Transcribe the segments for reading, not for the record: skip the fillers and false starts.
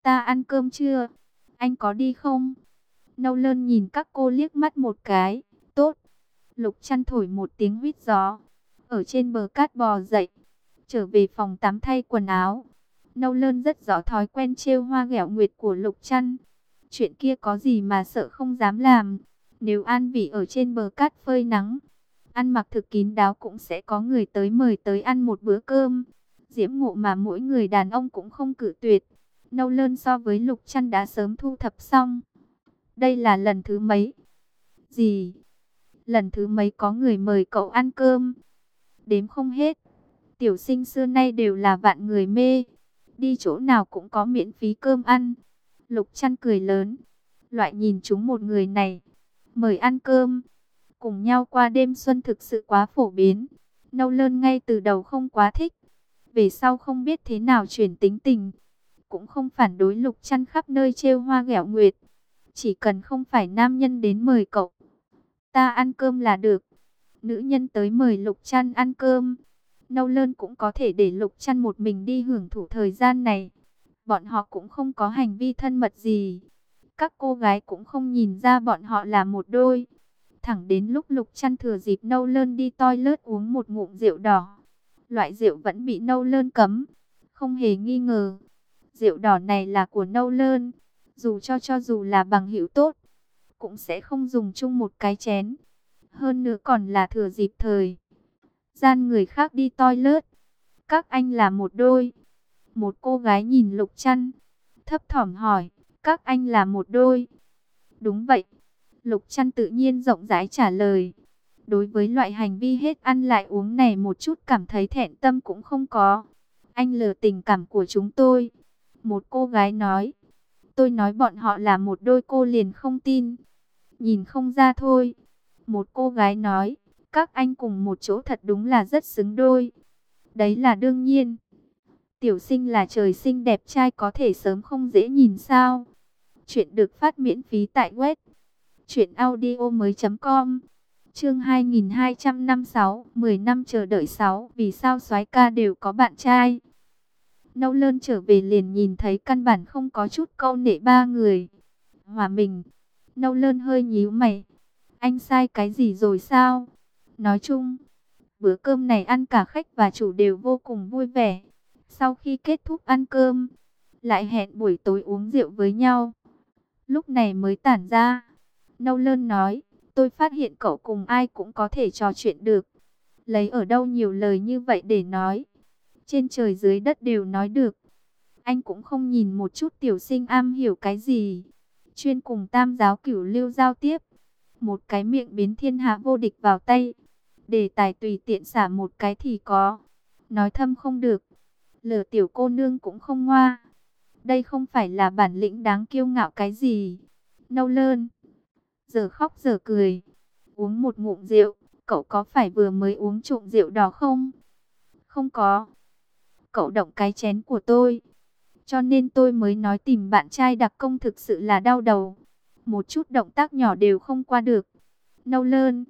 ta ăn cơm chưa? Anh có đi không? Nâu Lơn nhìn các cô liếc mắt một cái. Tốt. Lục Trăn thổi một tiếng huýt gió. Ở trên bờ cát bò dậy. Trở về phòng tắm thay quần áo. Nâu Lơn rất rõ thói quen trêu hoa ghẹo nguyệt của Lục Trăn. Chuyện kia có gì mà sợ không dám làm. Nếu An Vĩ ở trên bờ cát phơi nắng, ăn mặc thực kín đáo cũng sẽ có người tới mời tới ăn một bữa cơm. Diễm ngộ mà mỗi người đàn ông cũng không cự tuyệt. Nâu Lơn so với Lục Trăn đã sớm thu thập xong. Đây là lần thứ mấy? Gì? Lần thứ mấy có người mời cậu ăn cơm? Đếm không hết. Tiểu sinh xưa nay đều là vạn người mê. Đi chỗ nào cũng có miễn phí cơm ăn. Lục Trăn cười lớn. Loại nhìn chúng một người này, mời ăn cơm, cùng nhau qua đêm xuân thực sự quá phổ biến. Nâu Lơn ngay từ đầu không quá thích. Về sau không biết thế nào chuyển tính tình. Cũng không phản đối Lục Trăn khắp nơi trêu hoa ghẹo nguyệt. Chỉ cần không phải nam nhân đến mời cậu ta ăn cơm là được. Nữ nhân tới mời Lục Trăn ăn cơm, Nâu Lơn cũng có thể để Lục Trăn một mình đi hưởng thụ thời gian này. Bọn họ cũng không có hành vi thân mật gì. Các cô gái cũng không nhìn ra bọn họ là một đôi. Thẳng đến lúc Lục Trăn thừa dịp Nâu Lơn đi toilet uống một ngụm rượu đỏ. Loại rượu vẫn bị Nâu Lơn cấm. Không hề nghi ngờ, rượu đỏ này là của Nâu Lơn. Cho dù là bằng hữu tốt, cũng sẽ không dùng chung một cái chén. Hơn nữa còn là thừa dịp thời gian người khác đi toilet. Các anh là một đôi. Một cô gái nhìn Lục Trăn, thấp thỏm hỏi, các anh là một đôi? Đúng vậy. Lục Trăn tự nhiên rộng rãi trả lời. Đối với loại hành vi hết ăn lại uống này một chút cảm thấy thẹn tâm cũng không có. Anh lừa tình cảm của chúng tôi. Một cô gái nói. Tôi nói bọn họ là một đôi cô liền không tin. Nhìn không ra thôi. Một cô gái nói. Các anh cùng một chỗ thật đúng là rất xứng đôi. Đấy là đương nhiên. Tiểu sinh là trời sinh đẹp trai có thể sớm không dễ nhìn sao. Chuyện được phát miễn phí tại web truyệnaudiomoi.com. Chương 2256, 10 năm chờ đợi 6, vì sao soái ca đều có bạn trai. Nâu Lơn trở về liền nhìn thấy căn bản không có chút câu nệ ba người. Hòa mình. Nâu Lơn hơi nhíu mày. Anh sai cái gì rồi sao? Nói chung, bữa cơm này ăn cả khách và chủ đều vô cùng vui vẻ. Sau khi kết thúc ăn cơm, lại hẹn buổi tối uống rượu với nhau. Lúc này mới tản ra. Nâu Lơn nói, tôi phát hiện cậu cùng ai cũng có thể trò chuyện được. Lấy ở đâu nhiều lời như vậy để nói. Trên trời dưới đất đều nói được. Anh cũng không nhìn một chút tiểu sinh am hiểu cái gì. Chuyên cùng tam giáo cửu lưu giao tiếp. Một cái miệng biến thiên hạ vô địch vào tay. Đề tài tùy tiện xả một cái thì có. Nói thâm không được. Lừa tiểu cô nương cũng không ngoa. Đây không phải là bản lĩnh đáng kiêu ngạo cái gì. Nâu Lơn giờ khóc giờ cười. Uống một ngụm rượu. Cậu có phải vừa mới uống trộm rượu đỏ không? Không có. Cậu động cái chén của tôi. Cho nên tôi mới nói tìm bạn trai đặc công thực sự là đau đầu. Một chút động tác nhỏ đều không qua được. Nâu Lơn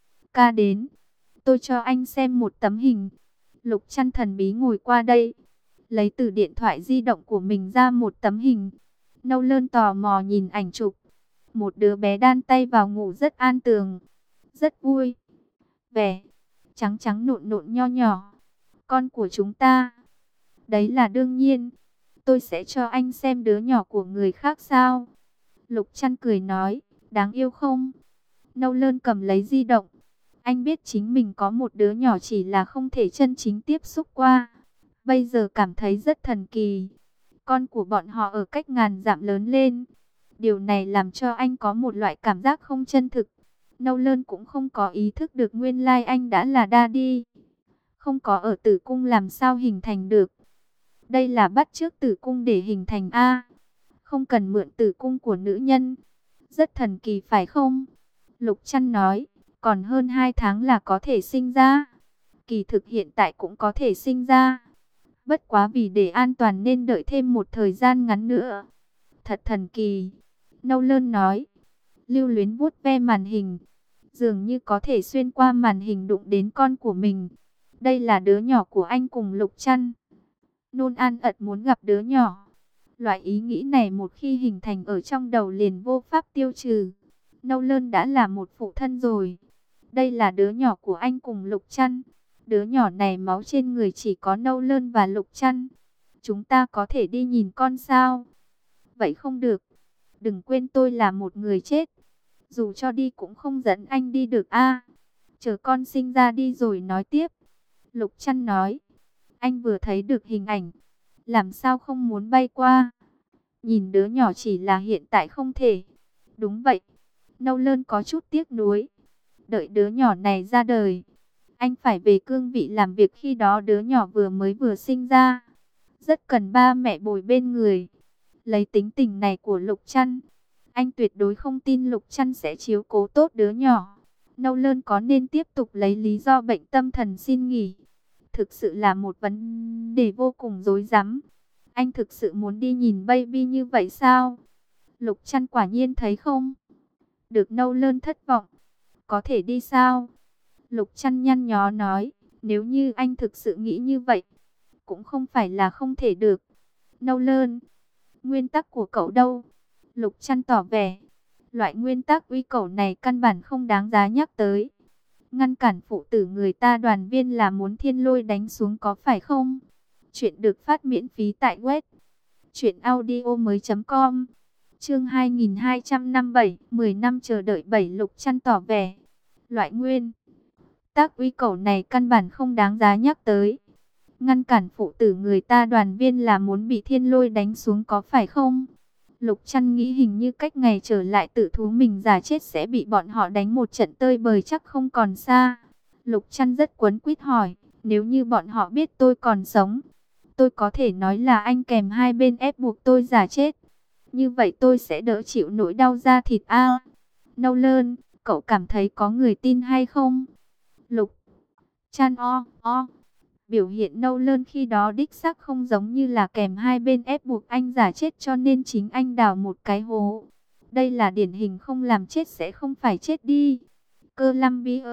ca đến. Tôi cho anh xem một tấm hình. Lục Trăn thần bí ngồi qua đây, lấy từ điện thoại di động của mình ra một tấm hình. Nâu Lơn tò mò nhìn ảnh chụp. Một đứa bé đan tay vào ngủ rất an tường. Rất vui vẻ. Trắng trắng nộn nộn nho nhỏ. Con của chúng ta. Đấy là đương nhiên. Tôi sẽ cho anh xem đứa nhỏ của người khác sao? Lục Trăn cười nói. Đáng yêu không? Nâu Lơn cầm lấy di động. Anh biết chính mình có một đứa nhỏ chỉ là không thể chân chính tiếp xúc qua. Bây giờ cảm thấy rất thần kỳ. Con của bọn họ ở cách ngàn dặm lớn lên. Điều này làm cho anh có một loại cảm giác không chân thực. Nâu Lơn cũng không có ý thức được nguyên lai anh đã là daddy. Không có ở tử cung làm sao hình thành được. Đây là bắt chước tử cung để hình thành A. Không cần mượn tử cung của nữ nhân. Rất thần kỳ phải không? Lục Trăn nói. Còn hơn 2 tháng là có thể sinh ra. Kỳ thực hiện tại cũng có thể sinh ra. Bất quá vì để an toàn nên đợi thêm một thời gian ngắn nữa. Thật thần kỳ. Nâu Lơn nói. Lưu luyến vuốt ve màn hình. Dường như có thể xuyên qua màn hình đụng đến con của mình. Đây là đứa nhỏ của anh cùng Lục Trăn. Nôn An ật muốn gặp đứa nhỏ. Loại ý nghĩ này một khi hình thành ở trong đầu liền vô pháp tiêu trừ. Nâu Lơn đã là một phụ thân rồi. Đây là đứa nhỏ của anh cùng Lục Trăn. Đứa nhỏ này máu trên người chỉ có Nâu Lơn và Lục Trăn. Chúng ta có thể đi nhìn con sao? Vậy không được. Đừng quên tôi là một người chết. Dù cho đi cũng không dẫn anh đi được a. Chờ con sinh ra đi rồi nói tiếp. Lục Trăn nói. Anh vừa thấy được hình ảnh. Làm sao không muốn bay qua? Nhìn đứa nhỏ chỉ là hiện tại không thể. Đúng vậy. Nâu Lơn có chút tiếc nuối. Đợi đứa nhỏ này ra đời, anh phải về cương vị làm việc khi đó đứa nhỏ vừa sinh ra. Rất cần ba mẹ bồi bên người. Lấy tính tình này của Lục Trăn, anh tuyệt đối không tin Lục Trăn sẽ chiếu cố tốt đứa nhỏ. Nâu Lơn có nên tiếp tục lấy lý do bệnh tâm thần xin nghỉ? Thực sự là một vấn đề vô cùng rối rắm. Anh thực sự muốn đi nhìn baby như vậy sao? Lục Trăn quả nhiên thấy không? Được Nâu Lơn thất vọng. Có thể đi sao? Lục Trăn nhăn nhó nói. Nếu như anh thực sự nghĩ như vậy, cũng không phải là không thể được. Nâu Lơn, nguyên tắc của cậu đâu? Lục Trăn tỏ vẻ. Loại nguyên tắc uy cẩu này căn bản không đáng giá nhắc tới. Ngăn cản phụ tử người ta đoàn viên là muốn thiên lôi đánh xuống có phải không? Chuyện được phát miễn phí tại web truyệnaudiomoi.com. Chương 2257, 10 năm chờ đợi 7. Lục Trăn tỏ vẻ. Loại nguyên tắc uy cẩu này căn bản không đáng giá nhắc tới. Ngăn cản phụ tử người ta đoàn viên là muốn bị thiên lôi đánh xuống có phải không? Lục Trăn nghĩ hình như cách ngày trở lại tự thú mình giả chết sẽ bị bọn họ đánh một trận tơi bời chắc không còn xa. Lục Trăn rất quấn quýt hỏi, nếu như bọn họ biết tôi còn sống, tôi có thể nói là anh kèm hai bên ép buộc tôi giả chết. Như vậy tôi sẽ đỡ chịu nỗi đau da thịt a. Nâu Lơn, cậu cảm thấy có người tin hay không? Lục Trăn biểu hiện Nâu Lơn khi đó đích xác không giống như là kèm hai bên ép buộc anh giả chết cho nên chính anh đào một cái hố. Đây là điển hình không làm chết sẽ không phải chết đi. Columbia,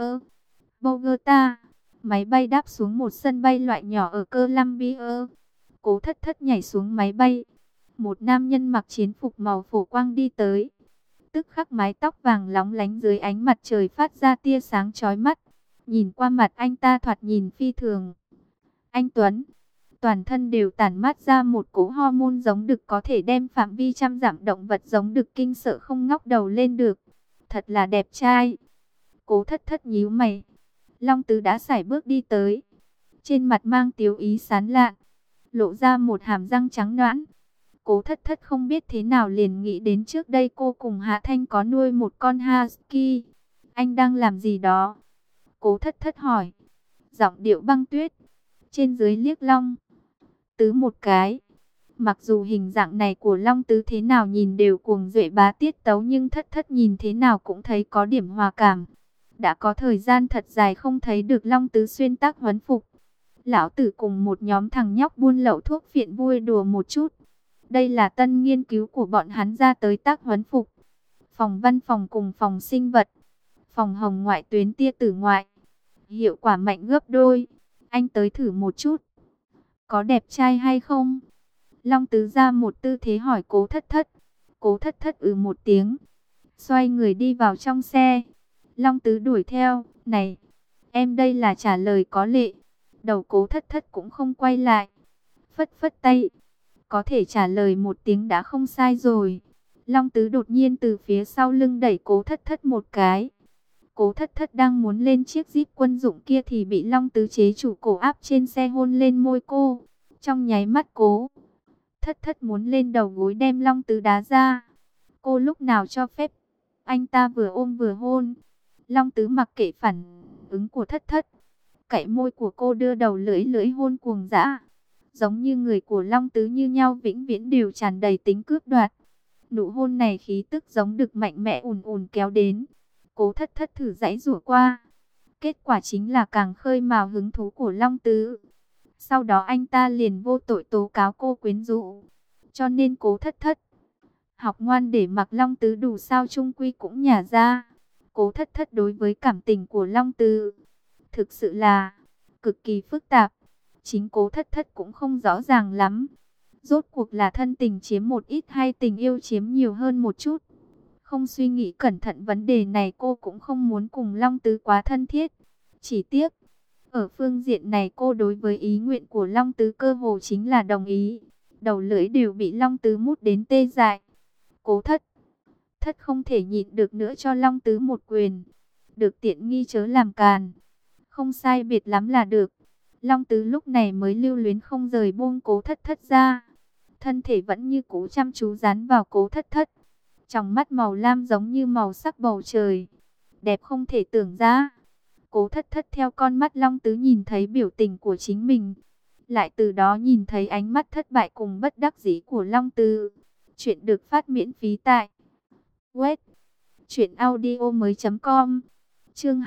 Bogota, máy bay đáp xuống một sân bay loại nhỏ ở Columbia. Cố Thất Thất nhảy xuống máy bay. Một nam nhân mặc chiến phục màu phổ quang đi tới. Tức khắc mái tóc vàng lóng lánh dưới ánh mặt trời phát ra tia sáng chói mắt. Nhìn qua mặt anh ta thoạt nhìn phi thường anh tuấn, toàn thân đều tản mát ra một cỗ hormone giống đực có thể đem phạm vi trăm dặm động vật giống đực kinh sợ không ngóc đầu lên được. Thật là đẹp trai. Cố Thất Thất nhíu mày. Long Tứ đã sải bước đi tới. Trên mặt mang tiếu ý sán lạn, lộ ra một hàm răng trắng nõn. Cố Thất Thất không biết thế nào liền nghĩ đến trước đây cô cùng Hạ Thanh có nuôi một con husky. Anh đang làm gì đó? Cố Thất Thất hỏi. Giọng điệu băng tuyết. Trên dưới liếc Long Tứ một cái. Mặc dù hình dạng này của Long Tứ thế nào nhìn đều cuồng duệ bá tiết tấu nhưng Thất Thất nhìn thế nào cũng thấy có điểm hòa cảm. Đã có thời gian thật dài không thấy được Long Tứ xuyên tác huấn phục. Lão tử cùng một nhóm thằng nhóc buôn lậu thuốc phiện vui đùa một chút. Đây là tân nghiên cứu của bọn hắn ra tới tác huấn phục. Phòng văn phòng cùng phòng sinh vật. Phòng hồng ngoại tuyến tia tử ngoại. Hiệu quả mạnh gấp đôi. Anh tới thử một chút. Có đẹp trai hay không? Long Tứ ra một tư thế hỏi Cố Thất Thất. Cố Thất Thất một tiếng. Xoay người đi vào trong xe. Long Tứ đuổi theo. Này, em đây là trả lời có lệ. Đầu Cố Thất Thất cũng không quay lại. Phất phất tay. Có thể trả lời một tiếng đã không sai rồi. Long Tứ đột nhiên từ phía sau lưng đẩy Cố Thất Thất một cái. Cố Thất Thất đang muốn lên chiếc Jeep quân dụng kia thì bị Long Tứ chế chủ cổ áp trên xe hôn lên môi cô. Trong nháy mắt Cố Thất Thất muốn lên đầu gối đem Long Tứ đá ra. Cô lúc nào cho phép anh ta vừa ôm vừa hôn. Long Tứ mặc kệ phản ứng của Thất Thất. Cạy môi của cô đưa đầu lưỡi lưỡi hôn cuồng dã. Giống như người của Long Tứ như nhau vĩnh viễn đều tràn đầy tính cướp đoạt. Nụ hôn này khí tức giống đực mạnh mẽ ùn ùn kéo đến. Cố Thất Thất thử giãy giụa qua. Kết quả chính là càng khơi mào hứng thú của Long Tứ. Sau đó anh ta liền vô tội tố cáo cô quyến rũ. Cho nên Cố Thất Thất học ngoan để mặc Long Tứ đủ sao chung quy cũng nhả ra. Cố Thất Thất đối với cảm tình của Long Tứ thực sự là cực kỳ phức tạp. Chính Cố Thất Thất cũng không rõ ràng lắm. Rốt cuộc là thân tình chiếm một ít hay tình yêu chiếm nhiều hơn một chút? Không suy nghĩ cẩn thận vấn đề này, cô cũng không muốn cùng Long Tứ quá thân thiết. Chỉ tiếc, ở phương diện này cô đối với ý nguyện của Long Tứ cơ hồ chính là đồng ý. Đầu lưỡi đều bị Long Tứ mút đến tê dại. Cố thất, thất không thể nhịn được nữa cho Long Tứ một quyền. Được tiện nghi chớ làm càn. Không sai biệt lắm là được. Long Tứ lúc này mới lưu luyến không rời buông Cố Thất Thất ra. Thân thể vẫn như cũ chăm chú dán vào Cố Thất Thất. Trong mắt màu lam giống như màu sắc bầu trời. Đẹp không thể tưởng ra. Cố Thất Thất theo con mắt Long Tứ nhìn thấy biểu tình của chính mình. Lại từ đó nhìn thấy ánh mắt thất bại cùng bất đắc dĩ của Long Tứ. Chuyện được phát miễn phí tại web truyệnaudiomoi.com. Chương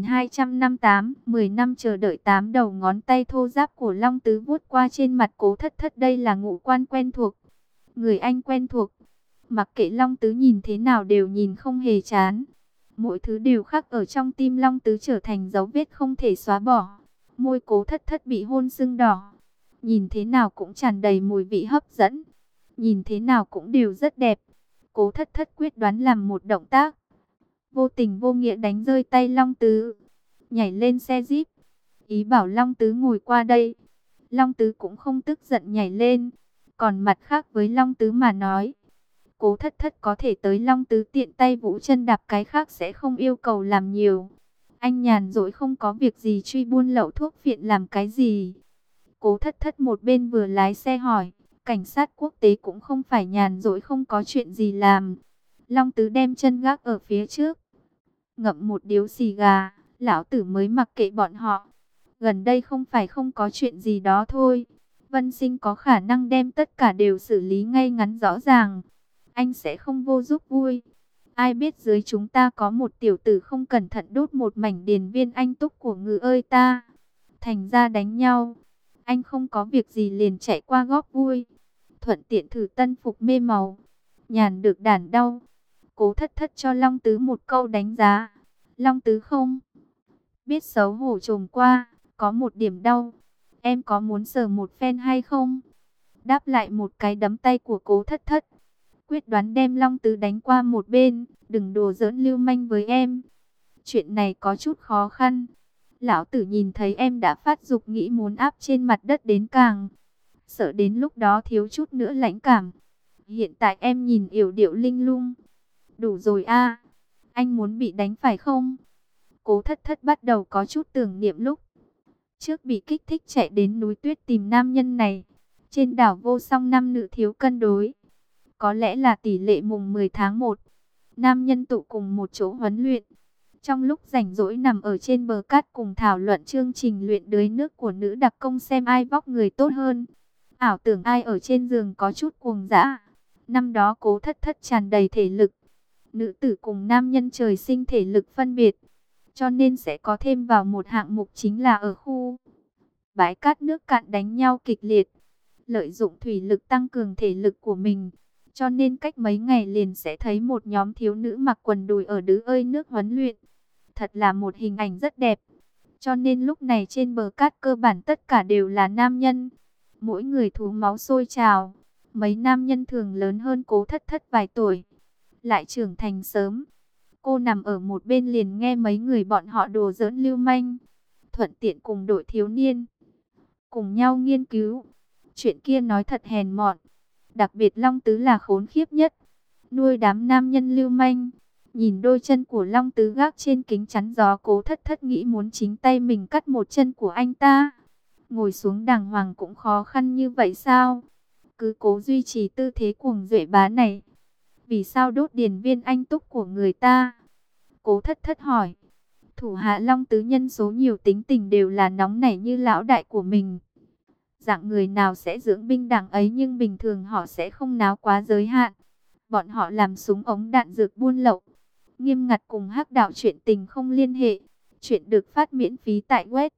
2258, 10 năm chờ đợi, 8 đầu ngón tay thô ráp của Long Tứ vuốt qua trên mặt Cố Thất Thất. Đây là ngũ quan quen thuộc, người anh quen thuộc. Mặc kệ Long Tứ nhìn thế nào đều nhìn không hề chán. Mỗi thứ đều khắc ở trong tim Long Tứ trở thành dấu vết không thể xóa bỏ. Môi Cố Thất Thất bị hôn sưng đỏ. Nhìn thế nào cũng tràn đầy mùi vị hấp dẫn. Nhìn thế nào cũng đều rất đẹp. Cố Thất Thất quyết đoán làm một động tác. Vô tình vô nghĩa đánh rơi tay Long Tứ. Nhảy lên xe Jeep. Ý bảo Long Tứ ngồi qua đây. Long Tứ cũng không tức giận nhảy lên. Còn mặt khác với Long Tứ mà nói, Cố Thất Thất có thể tới Long Tứ tiện tay vũ chân đạp, cái khác sẽ không yêu cầu làm nhiều. Anh nhàn rỗi không có việc gì truy buôn lậu thuốc phiện làm cái gì? Cố Thất Thất một bên vừa lái xe hỏi. Cảnh sát quốc tế cũng không phải nhàn rỗi không có chuyện gì làm. Long Tứ đem chân gác ở phía trước, ngậm một điếu xì gà. Lão tử mới mặc kệ bọn họ. Gần đây không phải không có chuyện gì đó thôi. Vân Sinh có khả năng đem tất cả đều xử lý ngay ngắn rõ ràng. Anh sẽ không vô giúp vui. Ai biết dưới chúng ta có một tiểu tử không cẩn thận đốt một mảnh điền viên anh túc của Ngự ơi ta. Thành ra đánh nhau. Anh không có việc gì liền chạy qua góp vui. Thuận tiện thử tân phục mê màu. Nhàn được đàn đau. Cố Thất Thất cho Long Tứ một câu đánh giá. Long Tứ không biết xấu hổ trồm qua. Có một điểm đau. Em có muốn sờ một phen hay không? Đáp lại một cái đấm tay của Cố Thất Thất. Quyết đoán đem Long Tứ đánh qua một bên. Đừng đùa giỡn lưu manh với em. Chuyện này có chút khó khăn. Lão tử nhìn thấy em đã phát dục nghĩ muốn áp trên mặt đất đến càng. Sợ đến lúc đó thiếu chút nữa lãnh cảm. Hiện tại em nhìn yểu điệu linh lung. Đủ rồi a. Anh muốn bị đánh phải không? Cố Thất Thất bắt đầu có chút tưởng niệm lúc trước bị kích thích chạy đến núi tuyết tìm nam nhân này. Trên đảo vô song nam nữ thiếu cân đối. Có lẽ là tỷ lệ mùng 10 tháng 1. Nam nhân tụ cùng một chỗ huấn luyện. Trong lúc rảnh rỗi nằm ở trên bờ cát cùng thảo luận chương trình luyện đuối nước của nữ đặc công xem ai vóc người tốt hơn. Ảo tưởng ai ở trên giường có chút cuồng dã. Năm đó Cố Thất Thất tràn đầy thể lực. Nữ tử cùng nam nhân trời sinh thể lực phân biệt. Cho nên sẽ có thêm vào một hạng mục chính là ở khu bãi cát nước cạn đánh nhau kịch liệt. Lợi dụng thủy lực tăng cường thể lực của mình. Cho nên cách mấy ngày liền sẽ thấy một nhóm thiếu nữ mặc quần đùi ở đứ ơi nước huấn luyện. Thật là một hình ảnh rất đẹp. Cho nên lúc này trên bờ cát cơ bản tất cả đều là nam nhân. Mỗi người thú máu sôi trào. Mấy nam nhân thường lớn hơn Cố Thất Thất vài tuổi. Lại trưởng thành sớm. Cô nằm ở một bên liền nghe mấy người bọn họ đùa giỡn lưu manh. Thuận tiện cùng đội thiếu niên cùng nhau nghiên cứu. Chuyện kia nói thật hèn mọn. Đặc biệt Long Tứ là khốn khiếp nhất. Nuôi đám nam nhân lưu manh. Nhìn đôi chân của Long Tứ gác trên kính chắn gió, Cố Thất Thất nghĩ muốn chính tay mình cắt một chân của anh ta. Ngồi xuống đàng hoàng cũng khó khăn như vậy sao? Cứ cố duy trì tư thế cuồng duệ bá này. Vì sao đốt điền viên anh túc của người ta? Cố Thất Thất hỏi. Thủ hạ Long Tứ nhân số nhiều, tính tình đều là nóng nảy như lão đại của mình. Dạng người nào sẽ dưỡng binh đảng ấy, nhưng bình thường họ sẽ không náo quá giới hạn. Bọn họ làm súng ống đạn dược buôn lậu. Nghiêm ngặt cùng hắc đạo chuyện tình không liên hệ. Chuyện được phát miễn phí tại web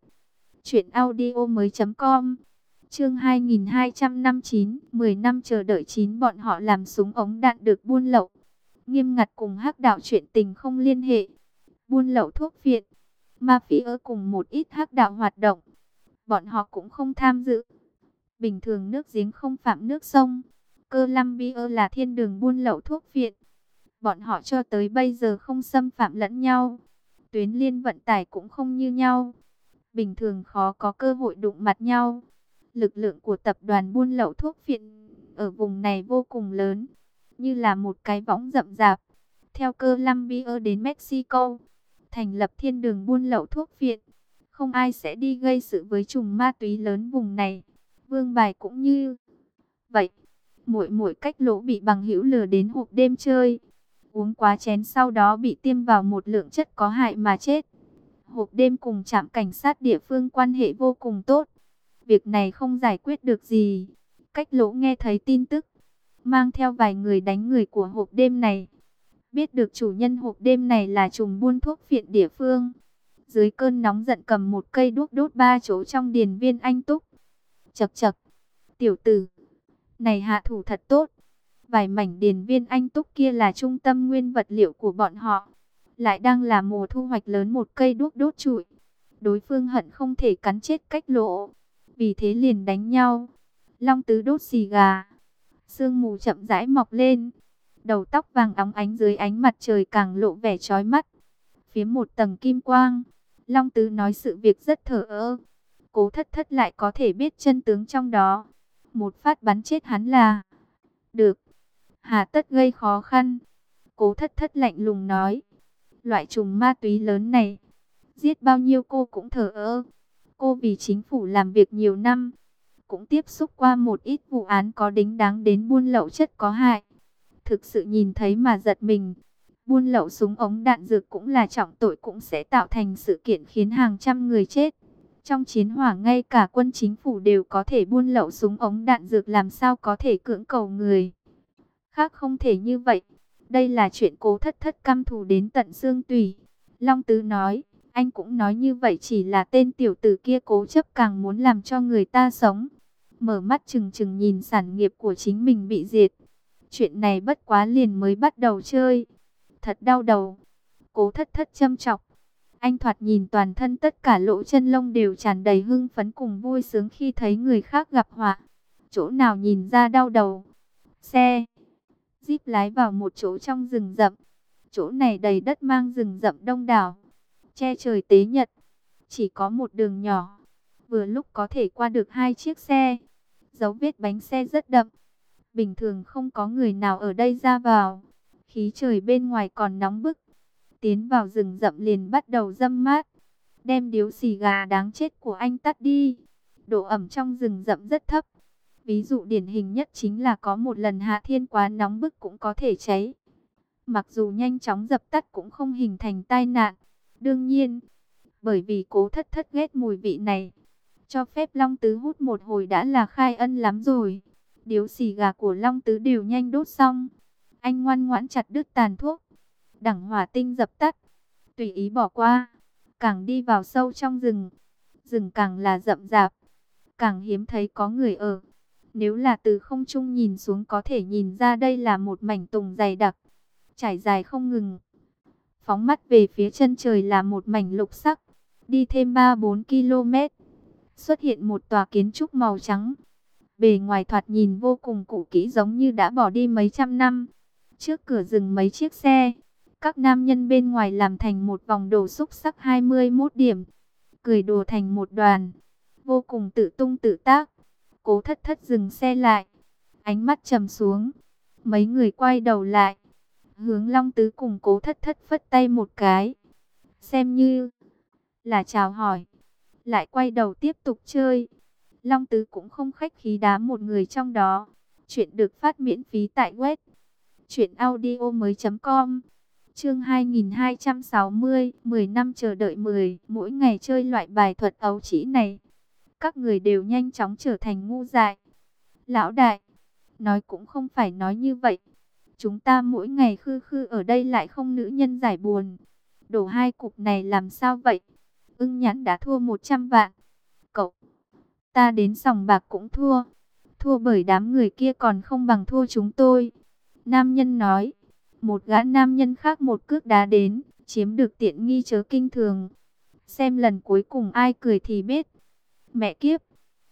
truyệnaudiomoi.com. Chương 2259, 10 năm chờ đợi, 9 bọn họ làm súng ống đạn được buôn lậu. Nghiêm ngặt cùng hắc đạo chuyện tình không liên hệ. Buôn lậu thuốc phiện, mafia cùng một ít hắc đạo hoạt động. Bọn họ cũng không tham dự. Bình thường nước giếng không phạm nước sông. Columbia là thiên đường buôn lậu thuốc viện. Bọn họ cho tới bây giờ không xâm phạm lẫn nhau. Tuyến liên vận tải cũng không như nhau. Bình thường khó có cơ hội đụng mặt nhau. Lực lượng của tập đoàn buôn lậu thuốc viện ở vùng này vô cùng lớn, như là một cái võng rậm rạp. Theo Colombia đến Mexico, thành lập thiên đường buôn lậu thuốc viện, không ai sẽ đi gây sự với chùm ma túy lớn vùng này. Vương Bài cũng như vậy. Mỗi cách lỗ bị bằng hữu lừa đến hộp đêm chơi, uống quá chén sau đó bị tiêm vào một lượng chất có hại mà chết. Hộp đêm cùng trạm cảnh sát địa phương quan hệ vô cùng tốt. Việc này không giải quyết được gì. Cách lỗ nghe thấy tin tức, mang theo vài người đánh người của hộp đêm này. Biết được chủ nhân hộp đêm này là trùm buôn thuốc phiện địa phương. Dưới cơn nóng giận cầm một cây đuốc đốt 3 chỗ trong điền viên anh túc. Chậc chậc, tiểu tử, này hạ thủ thật tốt. Vài mảnh điền viên anh túc kia là trung tâm nguyên vật liệu của bọn họ. Lại đang là mùa thu hoạch lớn, một cây đuốc đốt trụi. Đối phương hận không thể cắn chết cách lỗ, vì thế liền đánh nhau. Long Tứ đốt xì gà, sương mù chậm rãi mọc lên, đầu tóc vàng óng ánh dưới ánh mặt trời càng lộ vẻ chói mắt. Phía một tầng kim quang, Long Tứ nói sự việc rất thờ ơ. Cố Thất Thất lại có thể biết chân tướng trong đó. Một phát bắn chết hắn là được, hà tất gây khó khăn. Cố Thất Thất lạnh lùng nói, loại trùng ma túy lớn này, giết bao nhiêu cô cũng thờ ơ. Cô vì chính phủ làm việc nhiều năm, cũng tiếp xúc qua một ít vụ án có đính đáng đến buôn lậu chất có hại. Thực sự nhìn thấy mà giật mình. Buôn lậu súng ống đạn dược cũng là trọng tội, cũng sẽ tạo thành sự kiện khiến hàng trăm người chết. Trong chiến hỏa ngay cả quân chính phủ đều có thể buôn lậu súng ống đạn dược, làm sao có thể cưỡng cầu người khác không thể như vậy. Đây là chuyện Cố Thất Thất căm thù đến tận xương tủy. Long Tứ nói, anh cũng nói như vậy, chỉ là tên tiểu tử kia cố chấp càng muốn làm cho người ta sống. Mở mắt trừng trừng nhìn sản nghiệp của chính mình bị diệt. Chuyện này bất quá liền mới bắt đầu chơi. Thật đau đầu. Cố Thất Thất châm chọc. Anh thoạt nhìn toàn thân tất cả lỗ chân lông đều tràn đầy hưng phấn cùng vui sướng khi thấy người khác gặp họa. Chỗ nào nhìn ra đau đầu. Xe Jeep lái vào một chỗ trong rừng rậm. Chỗ này đầy đất mang rừng rậm đông đảo, che trời tế nhật. Chỉ có một đường nhỏ, vừa lúc có thể qua được 2 chiếc xe. Dấu vết bánh xe rất đậm. Bình thường không có người nào ở đây ra vào. Khí trời bên ngoài còn nóng bức. Tiến vào rừng rậm liền bắt đầu râm mát. Đem điếu xì gà đáng chết của anh tắt đi. Độ ẩm trong rừng rậm rất thấp. Ví dụ điển hình nhất chính là có một lần hạ thiên quá nóng bức cũng có thể cháy. Mặc dù nhanh chóng dập tắt cũng không hình thành tai nạn. Đương nhiên, bởi vì Cố Thất Thất ghét mùi vị này, cho phép Long Tứ hút một hồi đã là khai ân lắm rồi. Điếu xì gà của Long Tứ đều nhanh đốt xong. Anh ngoan ngoãn chặt đứt tàn thuốc. Đẳng hỏa tinh dập tắt, tùy ý bỏ qua. Càng đi vào sâu trong rừng, rừng càng là rậm rạp, càng hiếm thấy có người ở. Nếu là từ không trung nhìn xuống có thể nhìn ra đây là một mảnh tùng dày đặc, trải dài không ngừng. Phóng mắt về phía chân trời là một mảnh lục sắc. Đi thêm 3-4 km, xuất hiện một tòa kiến trúc màu trắng. Bề ngoài thoạt nhìn vô cùng cũ kỹ, giống như đã bỏ đi mấy trăm năm. Trước cửa dừng mấy chiếc xe. Các nam nhân bên ngoài làm thành một vòng đồ xúc sắc 21 điểm, cười đùa thành một đoàn, vô cùng tự tung tự tác. Cố Thất Thất dừng xe lại, ánh mắt trầm xuống. Mấy người quay đầu lại, hướng Long Tứ cùng Cố Thất Thất phất tay một cái, xem như là chào hỏi, lại quay đầu tiếp tục chơi. Long Tứ cũng không khách khí đá một người trong đó. Chuyện được phát miễn phí tại web truyệnaudiomoi.com. Chương 2260, 10 năm chờ đợi 10, mỗi ngày chơi loại bài thuật ấu trĩ này, các người đều nhanh chóng trở thành ngu dại. Lão đại, nói cũng không phải nói như vậy. Chúng ta mỗi ngày khư khư ở đây lại không nữ nhân giải buồn. Đổ 2 cục này làm sao vậy? Ưng Nhãn đã thua 100 vạn. Cậu, ta đến sòng bạc cũng thua. Thua bởi đám người kia còn không bằng thua chúng tôi. Nam nhân nói. Một gã nam nhân khác một cước đá đến, chiếm được tiện nghi chớ kinh thường. Xem lần cuối cùng ai cười thì biết. Mẹ kiếp,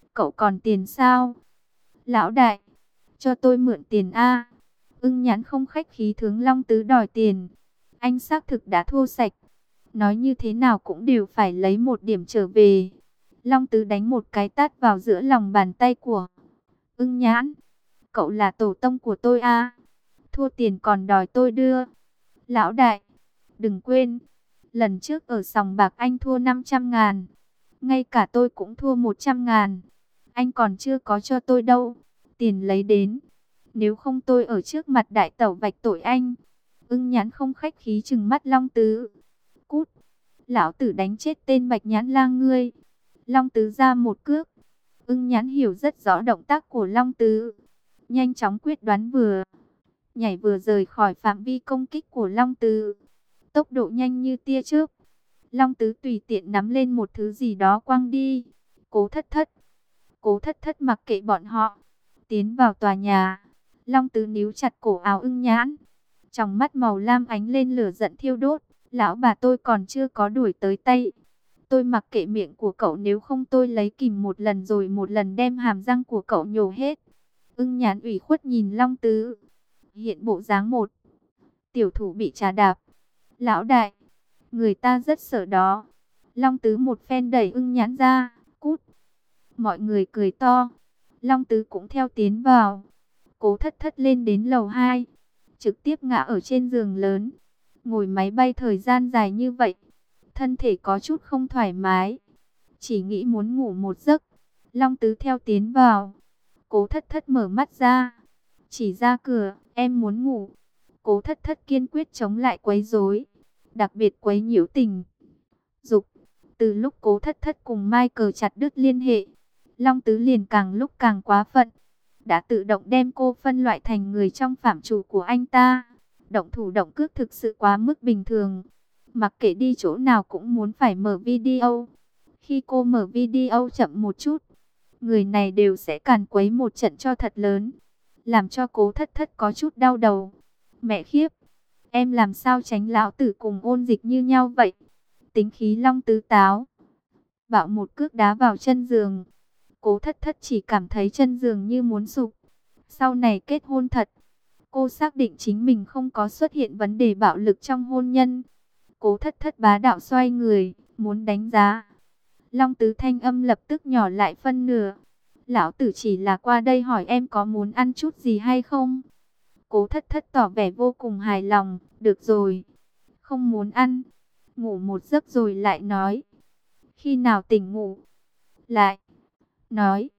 Cậu còn tiền sao? Lão đại, cho tôi mượn tiền a. Ưng Nhãn không khách khí hướng Long Tứ đòi tiền. Anh xác thực đã thua sạch. Nói như thế nào cũng đều phải lấy một điểm trở về. Long Tứ đánh một cái tát vào giữa lòng bàn tay của Ưng Nhãn. Cậu là tổ tông của tôi a. Thua tiền còn đòi tôi đưa. Lão đại, đừng quên. Lần trước ở sòng bạc anh thua 500.000. Ngay cả tôi cũng thua 100.000. Anh còn chưa có cho tôi đâu. Tiền lấy đến. Nếu không tôi ở trước mặt đại tẩu vạch tội anh. Ưng Nhãn không khách khí trừng mắt Long Tứ. Cút. Lão tử đánh chết tên Bạch Nhãn Lang ngươi. Long Tứ ra một cước. Ưng Nhãn hiểu rất rõ động tác của Long Tứ. Nhanh chóng quyết đoán vừa. Nhảy vừa rời khỏi phạm vi công kích của Long Tứ. Tốc độ nhanh như tia chớp. Long Tứ tùy tiện nắm lên một thứ gì đó quăng đi. Cố Thất Thất. Cố Thất Thất mặc kệ bọn họ. Tiến vào tòa nhà. Long Tứ níu chặt cổ áo Ưng Nhãn. Trong mắt màu lam ánh lên lửa giận thiêu đốt. Lão bà tôi còn chưa có đuổi tới tay. Tôi mặc kệ miệng của cậu, nếu không tôi lấy kìm một lần rồi một lần đem hàm răng của cậu nhổ hết. Ưng Nhãn ủy khuất nhìn Long Tứ. Hiện bộ dáng một tiểu thủ bị trà đạp. Lão đại, người ta rất sợ đó. Long Tứ một phen đẩy Ưng Nhãn ra. Cút. Mọi người cười to. Long Tứ cũng theo tiến vào. Cố Thất Thất lên đến lầu 2. Trực tiếp ngã ở trên giường lớn. Ngồi máy bay thời gian dài như vậy. Thân thể có chút không thoải mái. Chỉ nghĩ muốn ngủ một giấc. Long Tứ theo tiến vào. Cố Thất Thất mở mắt ra. Chỉ ra cửa, em muốn ngủ. Cố Thất Thất kiên quyết chống lại quấy rối. Đặc biệt quấy nhiễu tình dục. Từ lúc Cố Thất Thất cùng Michael chặt đứt liên hệ, Long Tứ liền càng lúc càng quá phận. Đã tự động đem cô phân loại thành người trong phạm trù của anh ta. Động thủ động cước thực sự quá mức bình thường. Mặc kệ đi chỗ nào cũng muốn phải mở video. Khi cô mở video chậm một chút, người này đều sẽ càn quấy một trận cho thật lớn. Làm cho Cố Thất Thất có chút đau đầu. Mẹ khiếp, em làm sao tránh lão tử cùng Ôn Dịch như nhau vậy? Tính khí Long Tứ táo bạo một cước đá vào chân giường. Cố Thất Thất chỉ cảm thấy chân giường như muốn sụp. Sau này kết hôn thật, cô xác định chính mình không có xuất hiện vấn đề bạo lực trong hôn nhân. Cố Thất Thất bá đạo xoay người, muốn đánh giá. Long Tứ thanh âm lập tức nhỏ lại phân nửa. Lão tử chỉ là qua đây hỏi em có muốn ăn chút gì hay không? Cố Thất Thất tỏ vẻ vô cùng hài lòng. Được rồi, không muốn ăn. Ngủ một giấc rồi lại nói. Khi nào tỉnh ngủ lại nói.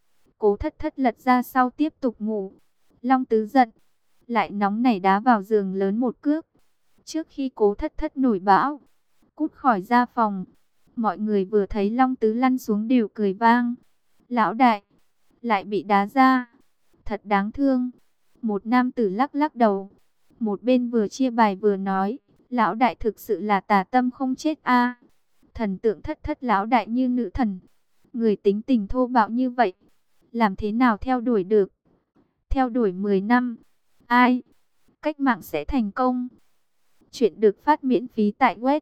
Cố Thất Thất lật ra sau tiếp tục ngủ. Long Tứ giận, lại nóng nảy đá vào giường lớn một cước. Trước khi Cố Thất Thất nổi bão, cút khỏi ra phòng. Mọi người vừa thấy Long Tứ lăn xuống đều cười vang. Lão đại, lại bị đá ra. Thật đáng thương. Một nam tử lắc lắc đầu. Một bên vừa chia bài vừa nói. Lão đại thực sự là tà tâm không chết a. Thần tượng Thất Thất lão đại như nữ thần. Người tính tình thô bạo như vậy, làm thế nào theo đuổi được? Theo đuổi 10 năm. Ai? Cách mạng sẽ thành công. Chuyện được phát miễn phí tại web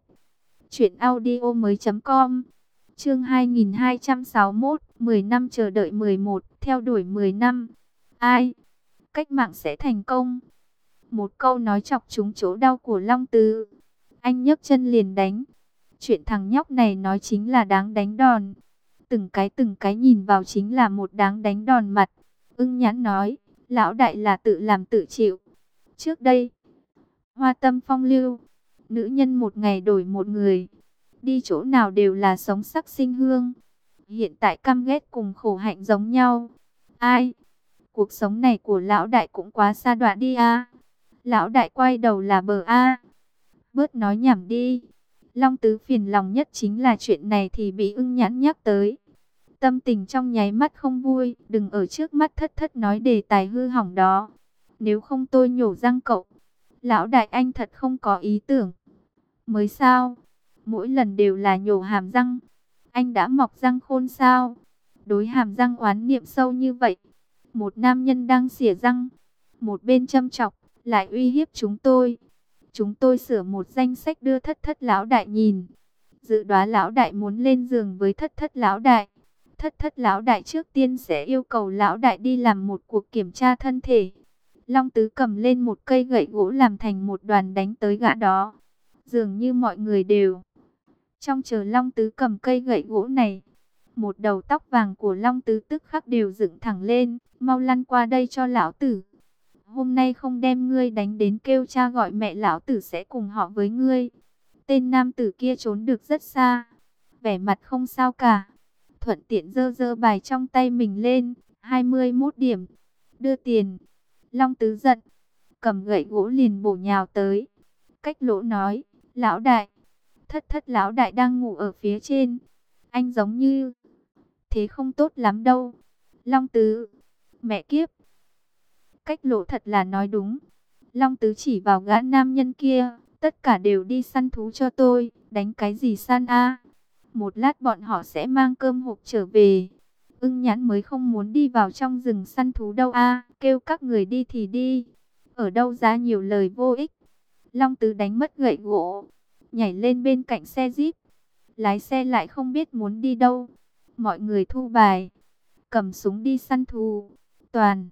truyệnaudiomoi.com. Chương 2261, 10 năm chờ đợi 11, theo đuổi 10 năm. Ai? Cách mạng sẽ thành công. Một câu nói chọc trúng chỗ đau của Long Tứ. Anh nhấc chân liền đánh. Chuyện thằng nhóc này nói chính là đáng đánh đòn. Từng cái nhìn vào chính là một đáng đánh đòn mặt. Ưng Nhãn nói, lão đại là tự làm tự chịu. Trước đây, hoa tâm phong lưu, nữ nhân một ngày đổi một người. Đi chỗ nào đều là sống sắc sinh hương. Hiện tại căm ghét cùng khổ hạnh giống nhau. Ai? Cuộc sống này của lão đại cũng quá xa đoạn đi a. Lão đại quay đầu là bờ a. Bớt nói nhảm đi. Long Tứ phiền lòng nhất chính là chuyện này thì bị Ưng Nhãn nhắc tới. Tâm tình trong nháy mắt không vui. Đừng ở trước mắt Thất Thất nói đề tài hư hỏng đó. Nếu không tôi nhổ răng cậu. Lão đại anh thật không có ý tưởng mới sao? Mỗi lần đều là nhổ hàm răng. Anh đã mọc răng khôn sao? Đối hàm răng oán niệm sâu như vậy. Một nam nhân đang xỉa răng, một bên châm chọc, lại uy hiếp chúng tôi. Chúng tôi sửa một danh sách đưa Thất Thất lão đại nhìn. Dự đoán lão đại muốn lên giường với Thất Thất lão đại. Thất thất lão đại trước tiên sẽ yêu cầu lão đại đi làm một cuộc kiểm tra thân thể. Long Tứ cầm lên một cây gậy gỗ làm thành một đoàn đánh tới gã đó. Dường như mọi người đều trong chờ Long Tứ cầm cây gậy gỗ này. Một đầu tóc vàng của Long Tứ tức khắc đều dựng thẳng lên. Mau lăn qua đây cho lão tử. Hôm nay không đem ngươi đánh đến kêu cha gọi mẹ, lão tử sẽ cùng họ với ngươi. Tên nam tử kia trốn được rất xa, vẻ mặt không sao cả. Thuận tiện giơ giơ bài trong tay mình lên, 21 điểm. Đưa tiền. Long Tứ giận, cầm gậy gỗ liền bổ nhào tới. Cách Lỗ nói, lão đại, thất thất lão đại đang ngủ ở phía trên. Anh giống như thế không tốt lắm đâu. Long Tứ, mẹ kiếp. Cách Lỗ thật là nói đúng. Long Tứ chỉ vào gã nam nhân kia, tất cả đều đi săn thú cho tôi. Đánh cái gì săn a? Một lát bọn họ sẽ mang cơm hộp trở về. Ưng Nhãn mới không muốn đi vào trong rừng săn thú đâu a, kêu các người đi thì đi. Ở đâu ra nhiều lời vô ích. Long Tứ đánh mất gậy gỗ, nhảy lên bên cạnh xe Jeep. Lái xe lại không biết muốn đi đâu. Mọi người thu bài, cầm súng đi săn thú. Toàn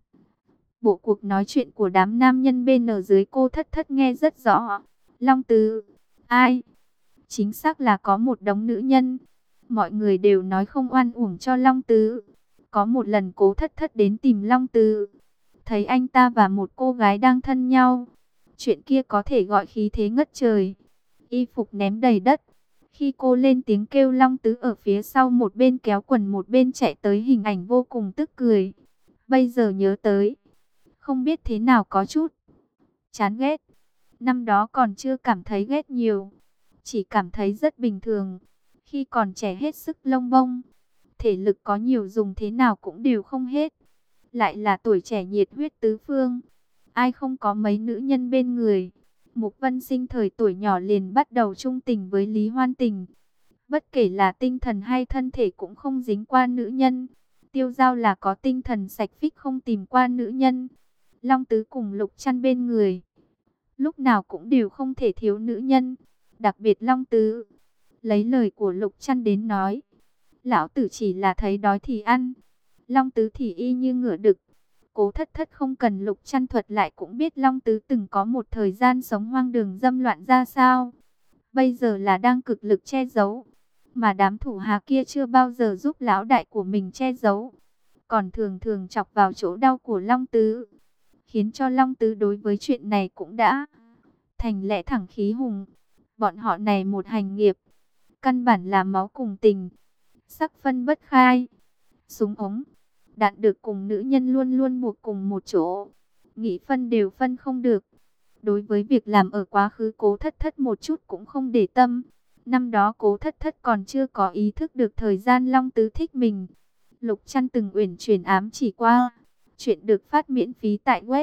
bộ cuộc nói chuyện của đám nam nhân bên ở dưới cô thất thất nghe rất rõ. Long Tứ, ai? Chính xác là có một đống nữ nhân. Mọi người đều nói không oan uổng cho Long Tứ. Có một lần Cố Thất Thất đến tìm Long Tứ, thấy anh ta và một cô gái đang thân nhau. Chuyện kia có thể gọi khí thế ngất trời. Y phục ném đầy đất. Khi cô lên tiếng kêu, Long Tứ ở phía sau một bên kéo quần một bên chạy tới, hình ảnh vô cùng tức cười. Bây giờ nhớ tới, không biết thế nào có chút chán ghét. Năm đó còn chưa cảm thấy ghét nhiều, chỉ cảm thấy rất bình thường. Khi còn trẻ hết sức lông bông, thể lực có nhiều dùng thế nào cũng đều không hết. Lại là tuổi trẻ nhiệt huyết tứ phương, ai không có mấy nữ nhân bên người. Mục Vân Sinh thời tuổi nhỏ liền bắt đầu chung tình với Lý Hoan Tình. Bất kể là tinh thần hay thân thể cũng không dính qua nữ nhân. Tiêu Giao là có tinh thần sạch phích không tìm qua nữ nhân. Long Tứ cùng Lục Trăn bên người, lúc nào cũng đều không thể thiếu nữ nhân. Đặc biệt Long Tứ, lấy lời của Lục Trăn đến nói, lão tử chỉ là thấy đói thì ăn. Long Tứ thì y như ngựa đực. Cố Thất Thất không cần Lục Trăn thuật lại cũng biết Long Tứ từng có một thời gian sống hoang đường dâm loạn ra sao. Bây giờ là đang cực lực che giấu, mà đám thủ hạ kia chưa bao giờ giúp lão đại của mình che giấu, còn thường thường chọc vào chỗ đau của Long Tứ, khiến cho Long Tứ đối với chuyện này cũng đã thành lẽ thẳng khí hùng. Bọn họ này một hành nghiệp, căn bản là máu cùng tình, sắc phân bất khai. Súng ống, đạn được cùng nữ nhân luôn luôn buộc cùng một chỗ, nghĩ phân đều phân không được. Đối với việc làm ở quá khứ, Cố Thất Thất một chút cũng không để tâm. Năm đó Cố Thất Thất còn chưa có ý thức được thời gian Long Tứ thích mình. Lục Trăn từng uyển chuyển ám chỉ qua. Chuyện được phát miễn phí tại web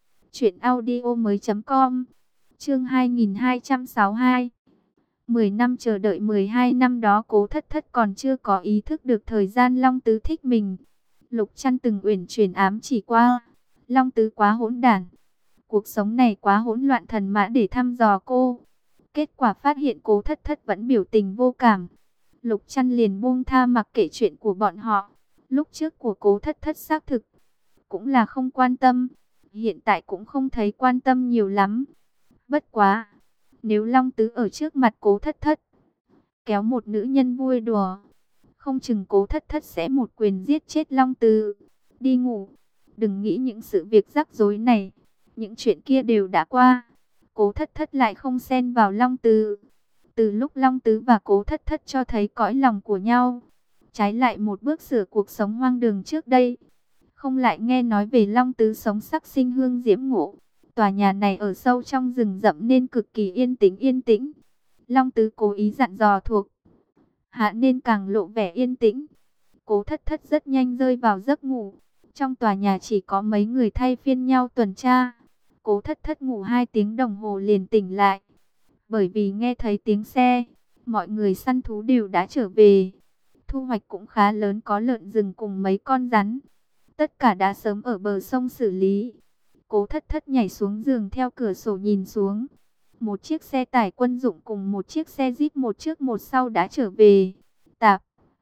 truyệnaudiomoi.com. Chương 2262. 10 năm chờ đợi. 12 năm đó Cố Thất Thất còn chưa có ý thức được thời gian Long Tứ thích mình. Lục Trăn từng uyển chuyển ám chỉ qua. Long Tứ quá hỗn đản, cuộc sống này quá hỗn loạn, thần mã để thăm dò cô. Kết quả phát hiện Cố Thất Thất vẫn biểu tình vô cảm. Lục Trăn liền buông tha mặc kệ chuyện của bọn họ. Lúc trước của Cố Thất Thất xác thực cũng là không quan tâm, hiện tại cũng không thấy quan tâm nhiều lắm. Bất quá, nếu Long Tứ ở trước mặt Cố Thất Thất kéo một nữ nhân vui đùa, không chừng Cố Thất Thất sẽ một quyền giết chết Long Tứ. Đi ngủ, đừng nghĩ những sự việc rắc rối này, những chuyện kia đều đã qua. Cố Thất Thất lại không xen vào Long Tứ. Từ lúc Long Tứ và Cố Thất Thất cho thấy cõi lòng của nhau, trái lại một bước sửa cuộc sống hoang đường trước đây. Không lại nghe nói về Long Tứ sống sắc sinh hương diễm ngộ. Tòa nhà này ở sâu trong rừng rậm nên cực kỳ yên tĩnh yên tĩnh. Long Tứ cố ý dặn dò thuộc hạ nên càng lộ vẻ yên tĩnh. Cố Thất Thất rất nhanh rơi vào giấc ngủ. Trong tòa nhà chỉ có mấy người thay phiên nhau tuần tra. Cố Thất Thất ngủ 2 tiếng đồng hồ liền tỉnh lại. Bởi vì nghe thấy tiếng xe, mọi người săn thú đều đã trở về. Thu hoạch cũng khá lớn, có lợn rừng cùng mấy con rắn. Tất cả đã sớm ở bờ sông xử lý. Cố Thất Thất nhảy xuống giường theo cửa sổ nhìn xuống. Một chiếc xe tải quân dụng cùng một chiếc xe Jeep một trước một sau đã trở về. Tạp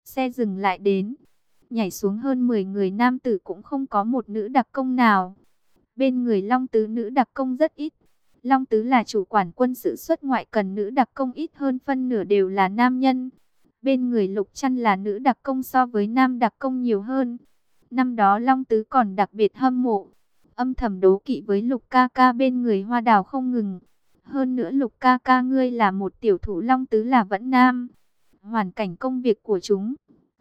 Xe dừng lại đến, nhảy xuống hơn 10 người nam tử cũng không có một nữ đặc công nào. Bên người Long Tứ nữ đặc công rất ít. Long Tứ là chủ quản quân sự xuất ngoại, cần nữ đặc công ít hơn phân nửa đều là nam nhân. Bên người Lục Trăn là nữ đặc công so với nam đặc công nhiều hơn. Năm đó Long Tứ còn đặc biệt hâm mộ, âm thầm đố kỵ với Lục ca ca bên người Hoa Đào không ngừng. Hơn nữa Lục ca ca ngươi là một tiểu thủ, Long Tứ là vẫn nam. Hoàn cảnh công việc của chúng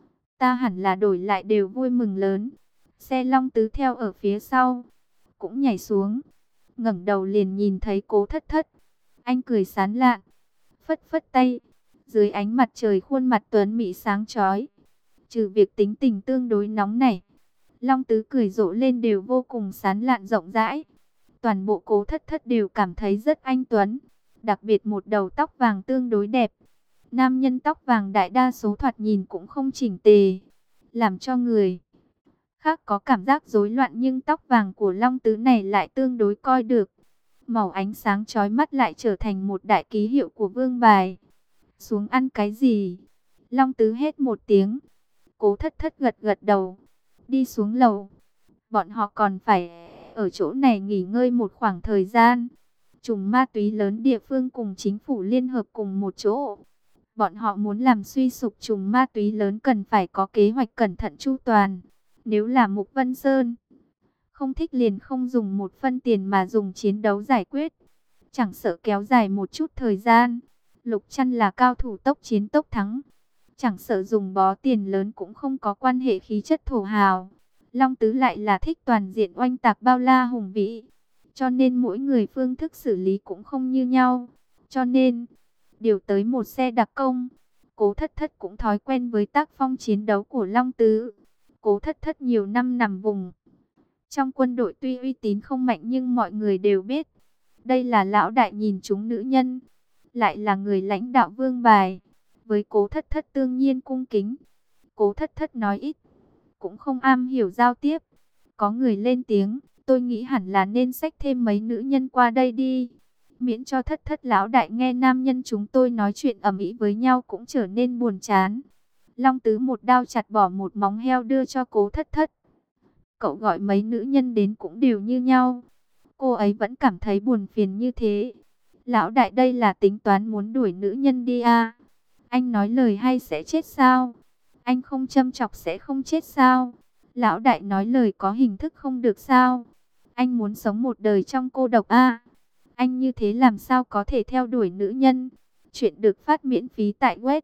ta hẳn là đổi lại đều vui mừng lớn. Xe Long Tứ theo ở phía sau, cũng nhảy xuống, ngẩng đầu liền nhìn thấy Cố Thất Thất. Anh cười sán lạn, phất phất tay. Dưới ánh mặt trời khuôn mặt tuấn mỹ sáng chói, trừ việc tính tình tương đối nóng nảy, Long Tứ cười rộ lên đều vô cùng sán lạn rộng rãi. Toàn bộ Cố Thất Thất đều cảm thấy rất anh tuấn, đặc biệt một đầu tóc vàng tương đối đẹp. Nam nhân tóc vàng đại đa số thoạt nhìn cũng không chỉnh tề, làm cho người khác có cảm giác rối loạn, nhưng tóc vàng của Long Tứ này lại tương đối coi được. Màu ánh sáng chói mắt lại trở thành một đại ký hiệu của vương bài. Xuống ăn cái gì? Long Tứ hét một tiếng. Cố Thất Thất gật gật đầu, đi xuống lầu. Bọn họ còn phải ở chỗ này nghỉ ngơi một khoảng thời gian. Trùm ma túy lớn địa phương cùng chính phủ liên hợp cùng một chỗ. Bọn họ muốn làm suy sụp trùm ma túy lớn cần phải có kế hoạch cẩn thận chu toàn. Nếu là Mục Vân Sơn không thích liền không dùng một phân tiền mà dùng chiến đấu giải quyết. Chẳng sợ kéo dài một chút thời gian. Lục Trăn là cao thủ tốc chiến tốc thắng. Chẳng sợ dùng bó tiền lớn cũng không có quan hệ khí chất thổ hào. Long Tứ lại là thích toàn diện oanh tạc bao la hùng vĩ. Cho nên mỗi người phương thức xử lý cũng không như nhau. Cho nên, điều tới một xe đặc công. Cố Thất Thất cũng thói quen với tác phong chiến đấu của Long Tứ. Cố Thất Thất nhiều năm nằm vùng trong quân đội, tuy uy tín không mạnh nhưng mọi người đều biết. Đây là lão đại nhìn chúng nữ nhân, lại là người lãnh đạo vương bài. Với Cố Thất Thất đương nhiên cung kính. Cố Thất Thất nói ít, cũng không am hiểu giao tiếp. Có người lên tiếng, tôi nghĩ hẳn là nên xách thêm mấy nữ nhân qua đây đi. Miễn cho Thất Thất lão đại nghe nam nhân chúng tôi nói chuyện ầm ĩ với nhau cũng trở nên buồn chán. Long Tứ một đao chặt bỏ một móng heo đưa cho Cố Thất Thất. Cậu gọi mấy nữ nhân đến cũng đều như nhau. Cô ấy vẫn cảm thấy buồn phiền như thế. Lão đại đây là tính toán muốn đuổi nữ nhân đi à? Anh nói lời hay sẽ chết sao? Anh không châm chọc sẽ không chết sao? Lão đại nói lời có hình thức không được sao? Anh muốn sống một đời trong cô độc à? Anh như thế làm sao có thể theo đuổi nữ nhân? Chuyện được phát miễn phí tại web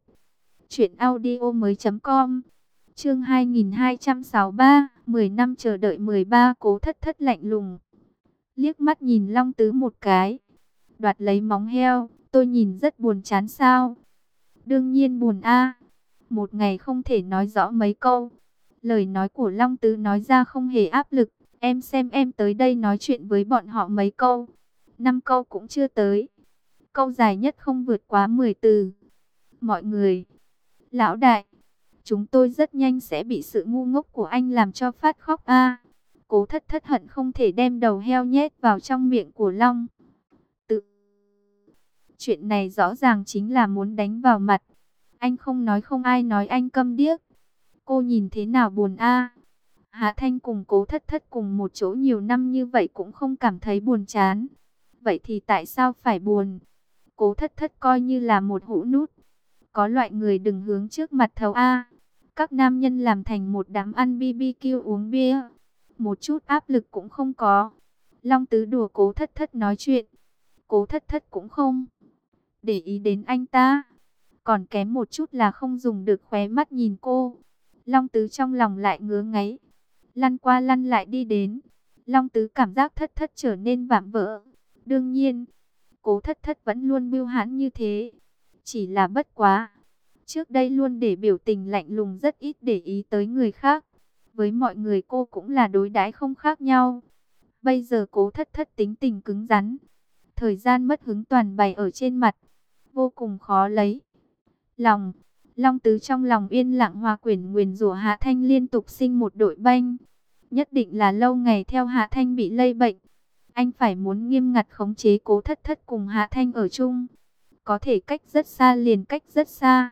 truyệnaudiomoi.com. Chương 2263, 10 năm chờ đợi 13. Cố Thất Thất lạnh lùng liếc mắt nhìn Long Tứ một cái, đoạt lấy móng heo. Tôi nhìn rất buồn chán sao? Đương nhiên buồn a. Một ngày không thể nói rõ mấy câu. Lời nói của Long Tứ nói ra không hề áp lực. Em xem em tới đây nói chuyện với bọn họ mấy câu. 5 câu cũng chưa tới. Câu dài nhất không vượt quá 10 từ. Mọi người, lão đại, chúng tôi rất nhanh sẽ bị sự ngu ngốc của anh làm cho phát khóc a. Cố Thất Thất hận không thể đem đầu heo nhét vào trong miệng của Long Tự. Chuyện này rõ ràng chính là muốn đánh vào mặt. Anh không nói không ai nói, anh câm điếc. Cô nhìn thế nào buồn a? Hạ Thanh cùng Cố Thất Thất cùng một chỗ nhiều năm như vậy cũng không cảm thấy buồn chán. Vậy thì tại sao phải buồn? Cố Thất Thất coi như là một hũ nút. Có loại người đừng hướng trước mặt thầu a. Các nam nhân làm thành một đám ăn BBQ uống bia, một chút áp lực cũng không có. Long Tứ đùa Cố Thất Thất nói chuyện. Cố Thất Thất cũng không để ý đến anh ta. Còn kém một chút là không dùng được khóe mắt nhìn cô. Long Tứ trong lòng lại ngứa ngáy, lăn qua lăn lại đi đến. Long Tứ cảm giác Thất Thất trở nên vạm vỡ. Đương nhiên, Cố Thất Thất vẫn luôn bưu hãn như thế. Chỉ là bất quá, trước đây luôn để biểu tình lạnh lùng, rất ít để ý tới người khác. Với mọi người cô cũng là đối đãi không khác nhau. Bây giờ Cố Thất Thất tính tình cứng rắn, thời gian mất hứng toàn bày ở trên mặt, vô cùng khó lấy lòng. Long Tứ trong lòng yên lặng hòa quyển nguyền rủa Hạ Thanh liên tục sinh một đội banh. Nhất định là lâu ngày theo Hạ Thanh bị lây bệnh. Anh phải muốn nghiêm ngặt khống chế Cố Thất Thất cùng Hạ Thanh ở chung. Có thể cách rất xa liền cách rất xa.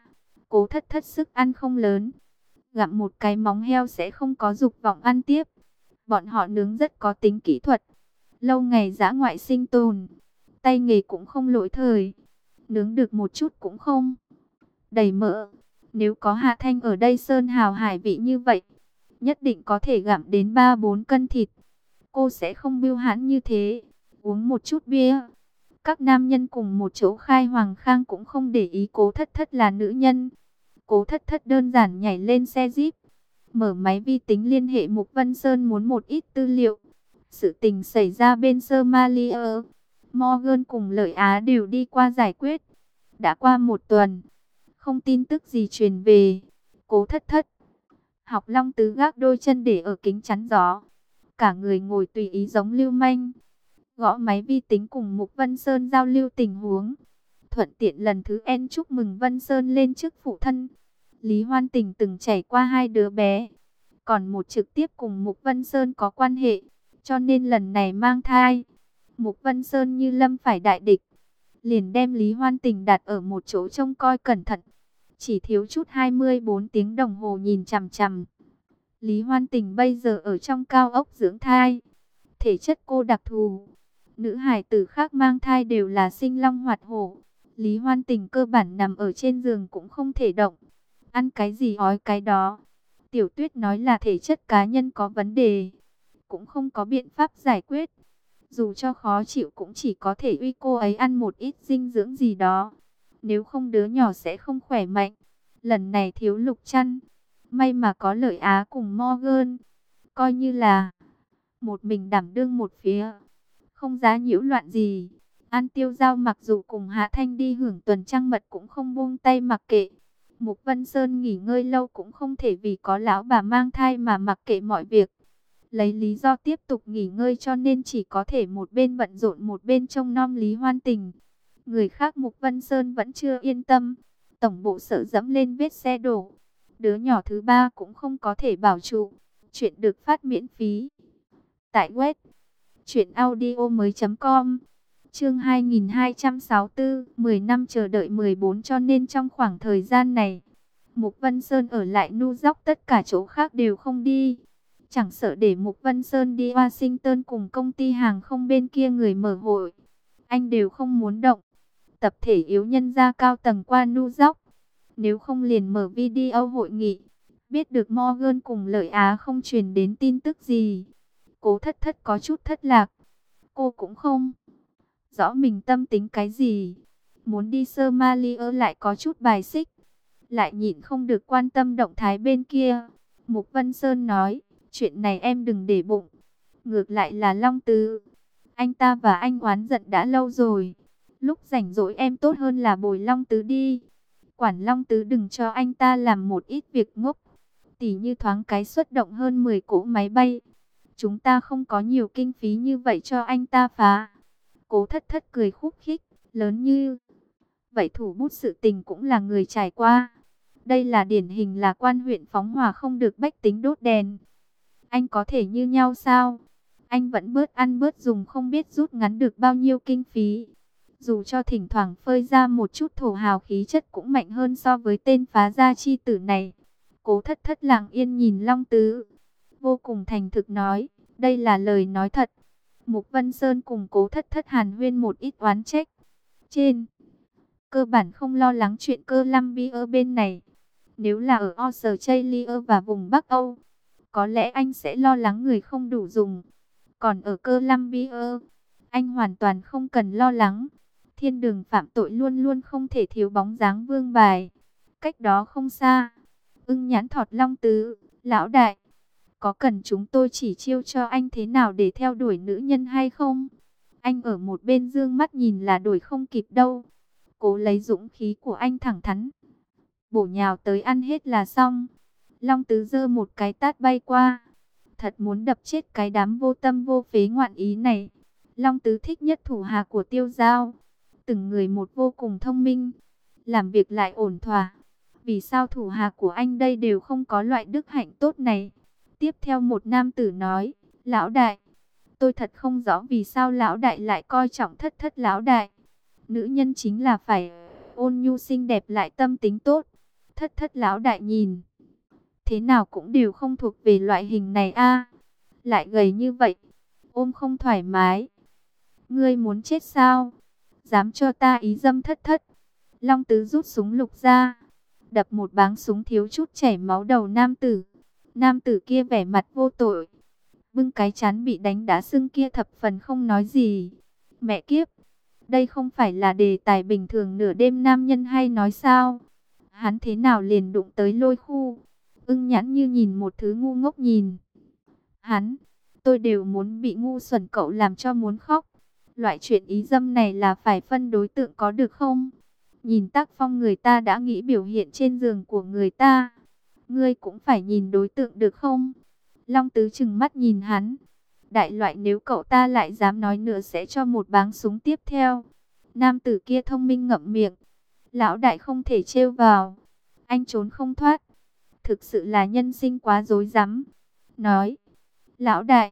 Cố Thất Thất sức ăn không lớn, gặm một cái móng heo sẽ không có dục vọng ăn tiếp. Bọn họ nướng rất có tính kỹ thuật, lâu ngày dã ngoại sinh tồn, tay nghề cũng không lỗi thời, nướng được một chút cũng không đầy mỡ. Nếu có Hạ Thanh ở đây sơn hào hải vị như vậy, nhất định có thể gặm đến 3-4 cân thịt. Cô sẽ không bưu hãn như thế, uống một chút bia. Các nam nhân cùng một chỗ khai Hoàng Khang cũng không để ý Cố Thất Thất là nữ nhân. Cố Thất Thất đơn giản nhảy lên xe Jeep, mở máy vi tính liên hệ Mục Vân Sơn muốn một ít tư liệu. Sự tình xảy ra bên Somalia, Morgan cùng Lợi Á đều đi qua giải quyết. Đã qua một tuần, không tin tức gì truyền về. Cố Thất Thất học Long Tứ gác đôi chân để ở kính chắn gió, cả người ngồi tùy ý giống lưu manh, gõ máy vi tính cùng Mục Vân Sơn giao lưu tình huống. Thuận tiện lần thứ N chúc mừng Vân Sơn lên chức phụ thân. Lý Hoan Tình từng trải qua 2 đứa bé, còn một trực tiếp cùng Mục Vân Sơn có quan hệ, cho nên lần này mang thai. Mục Vân Sơn như lâm phải đại địch, liền đem Lý Hoan Tình đặt ở một chỗ trông coi cẩn thận. Chỉ thiếu chút 24 tiếng đồng hồ nhìn chằm chằm. Lý Hoan Tình bây giờ ở trong cao ốc dưỡng thai, thể chất cô đặc thù. Nữ hài tử khác mang thai đều là sinh long hoạt hổ. Lý Hoan Tình cơ bản nằm ở trên giường cũng không thể động, ăn cái gì ói cái đó. Tiểu Tuyết nói là thể chất cá nhân có vấn đề, cũng không có biện pháp giải quyết. Dù cho khó chịu cũng chỉ có thể uy cô ấy ăn một ít dinh dưỡng gì đó, nếu không đứa nhỏ sẽ không khỏe mạnh. Lần này thiếu Lục Trăn, may mà có Lợi Á cùng Morgan, coi như là một mình đảm đương một phía, không giá nhiễu loạn gì. An Tiêu Giao mặc dù cùng Hạ Thanh đi hưởng tuần trăng mật cũng không buông tay mặc kệ. Mục Vân Sơn nghỉ ngơi lâu cũng không thể vì có lão bà mang thai mà mặc kệ mọi việc. Lấy lý do tiếp tục nghỉ ngơi cho nên chỉ có thể một bên bận rộn một bên trông nom Lý Hoan Tình. Người khác Mục Vân Sơn vẫn chưa yên tâm, tổng bộ sợ dẫm lên vết xe đổ. Đứa nhỏ thứ ba cũng không có thể bảo trụ. Chuyện được phát miễn phí tại web truyệnaudiomoi.com. Chương 2264, 10 năm chờ đợi 14. Cho nên trong khoảng thời gian này, Mục Vân Sơn ở lại New York, tất cả chỗ khác đều không đi. Chẳng sợ để Mục Vân Sơn đi Washington cùng công ty hàng không bên kia người mở hội, anh đều không muốn động. Tập thể yếu nhân gia cao tầng qua New York, nếu không liền mở video hội nghị. Biết được Morgan cùng Lợi Á không truyền đến tin tức gì, Cố Thất Thất có chút thất lạc. Cô cũng không rõ mình tâm tính cái gì, muốn đi Somalia lại có chút bài xích, lại nhịn không được quan tâm động thái bên kia. Mục Vân Sơn nói, chuyện này em đừng để bụng, ngược lại là Long Tứ, anh ta và anh oán giận đã lâu rồi, lúc rảnh rỗi em tốt hơn là bồi Long Tứ đi. Quản Long Tứ đừng cho anh ta làm một ít việc ngốc, tỉ như thoáng cái xuất động hơn 10 cỗ máy bay. Chúng ta không có nhiều kinh phí như vậy cho anh ta phá. Cố Thất Thất cười khúc khích, lớn như vậy thủ bút sự tình cũng là người trải qua. Đây là điển hình là quan huyện phóng hỏa không được bách tính đốt đèn. Anh có thể như nhau sao? Anh vẫn bớt ăn bớt dùng, không biết rút ngắn được bao nhiêu kinh phí. Dù cho thỉnh thoảng phơi ra một chút thổ hào khí chất cũng mạnh hơn so với tên phá gia chi tử này. Cố Thất Thất lặng yên nhìn Long Tứ, vô cùng thành thực nói, đây là lời nói thật. Mục Vân Sơn cùng Cố Thất Thất hàn huyên một ít oán trách. Trên cơ bản không lo lắng chuyện Columbia bên này. Nếu là ở Australia và vùng Bắc Âu, có lẽ anh sẽ lo lắng người không đủ dùng. Còn ở Columbia, anh hoàn toàn không cần lo lắng. Thiên đường phạm tội luôn luôn không thể thiếu bóng dáng vương bài. Cách đó không xa, Ưng Nhãn thọt Long Tứ, lão đại, có cần chúng tôi chỉ chiêu cho anh thế nào để theo đuổi nữ nhân hay không? Anh ở một bên dương mắt nhìn là đuổi không kịp đâu. Cố lấy dũng khí của anh thẳng thắn, bổ nhào tới ăn hết là xong. Long Tứ giơ một cái tát bay qua, thật muốn đập chết cái đám vô tâm vô phế ngoạn ý này. Long Tứ thích nhất thủ hạ của Tiêu Giao, từng người một vô cùng thông minh, làm việc lại ổn thỏa. Vì sao thủ hạ của anh đây đều không có loại đức hạnh tốt này? Tiếp theo một nam tử nói, lão đại, tôi thật không rõ vì sao lão đại lại coi trọng Thất Thất lão đại. Nữ nhân chính là phải ôn nhu xinh đẹp lại tâm tính tốt. Thất thất lão đại nhìn, thế nào cũng đều không thuộc về loại hình này a. Lại gầy như vậy, ôm không thoải mái. Ngươi muốn chết sao? Dám cho ta ý dâm thất thất. Long Tứ rút súng lục ra, đập một báng súng thiếu chút chảy máu đầu nam tử. Nam tử kia vẻ mặt vô tội, bưng cái trán bị đánh đá sưng kia thập phần không nói gì. Mẹ kiếp, đây không phải là đề tài bình thường nửa đêm nam nhân hay nói sao? Hắn thế nào liền đụng tới Lôi Khu? Ưng Nhãn như nhìn một thứ ngu ngốc nhìn hắn. Tôi đều muốn bị ngu xuẩn cậu làm cho muốn khóc. Loại chuyện ý dâm này là phải phân đối tượng có được không? Nhìn tác phong người ta đã nghĩ biểu hiện trên giường của người ta. Ngươi cũng phải nhìn đối tượng được không? Long Tứ trừng mắt nhìn hắn. Đại loại nếu cậu ta lại dám nói nữa sẽ cho một báng súng tiếp theo. Nam tử kia thông minh ngậm miệng. Lão đại không thể trêu vào. Anh trốn không thoát. Thực sự là nhân sinh quá rối rắm. Nói. Lão đại.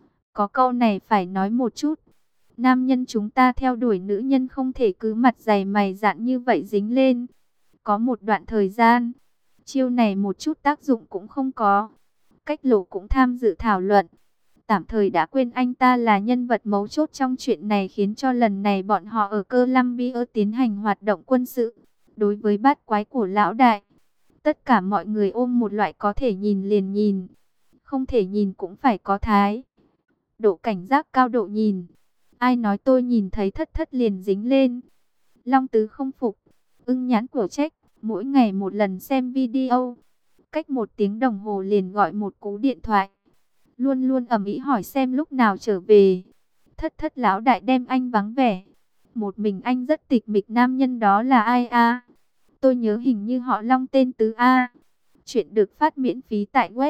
Có câu này phải nói một chút. Nam nhân chúng ta theo đuổi nữ nhân không thể cứ mặt dày mày dạn như vậy dính lên. Có một đoạn thời gian, chiêu này một chút tác dụng cũng không có. Cách Lộ cũng tham dự thảo luận. Tạm thời đã quên anh ta là nhân vật mấu chốt trong chuyện này, khiến cho lần này bọn họ ở Columbia tiến hành hoạt động quân sự. Đối với bát quái của lão đại, tất cả mọi người ôm một loại có thể nhìn liền nhìn, không thể nhìn cũng phải có thái độ cảnh giác cao độ nhìn. Ai nói tôi nhìn thấy thất thất liền dính lên? Long Tứ không phục. Ưng Nhãn của trách, mỗi ngày một lần xem video, cách 1 tiếng đồng hồ liền gọi một cú điện thoại, luôn luôn ầm ĩ hỏi xem lúc nào trở về. Thất thất lão đại đem anh vắng vẻ, một mình anh rất tịch mịch. Nam nhân đó là ai a? Tôi nhớ hình như họ Long tên Tứ a. Chuyện được phát miễn phí tại web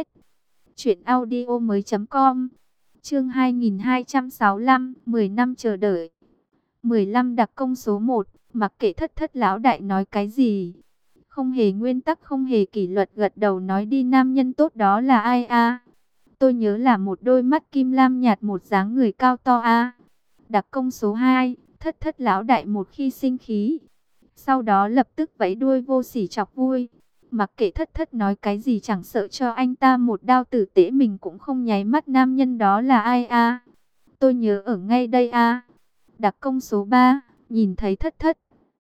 truyệnaudiomoi.com. Chương 2265, 10 năm chờ đợi. 15 đặc công số 1, mặc kệ thất thất lão đại nói cái gì, không hề nguyên tắc, không hề kỷ luật, gật đầu nói đi. Nam nhân tốt đó là ai a? Tôi nhớ là một đôi mắt kim lam nhạt, một dáng người cao to a. Đặc công số 2, thất thất lão đại một khi sinh khí, sau đó lập tức vẫy đuôi vô sỉ chọc vui. Mặc kệ thất thất nói cái gì, chẳng sợ cho anh ta một đao tử tế mình cũng không nháy mắt. Nam nhân đó là ai a? Tôi nhớ ở ngay đây a. Đặc công số 3, nhìn thấy thất thất,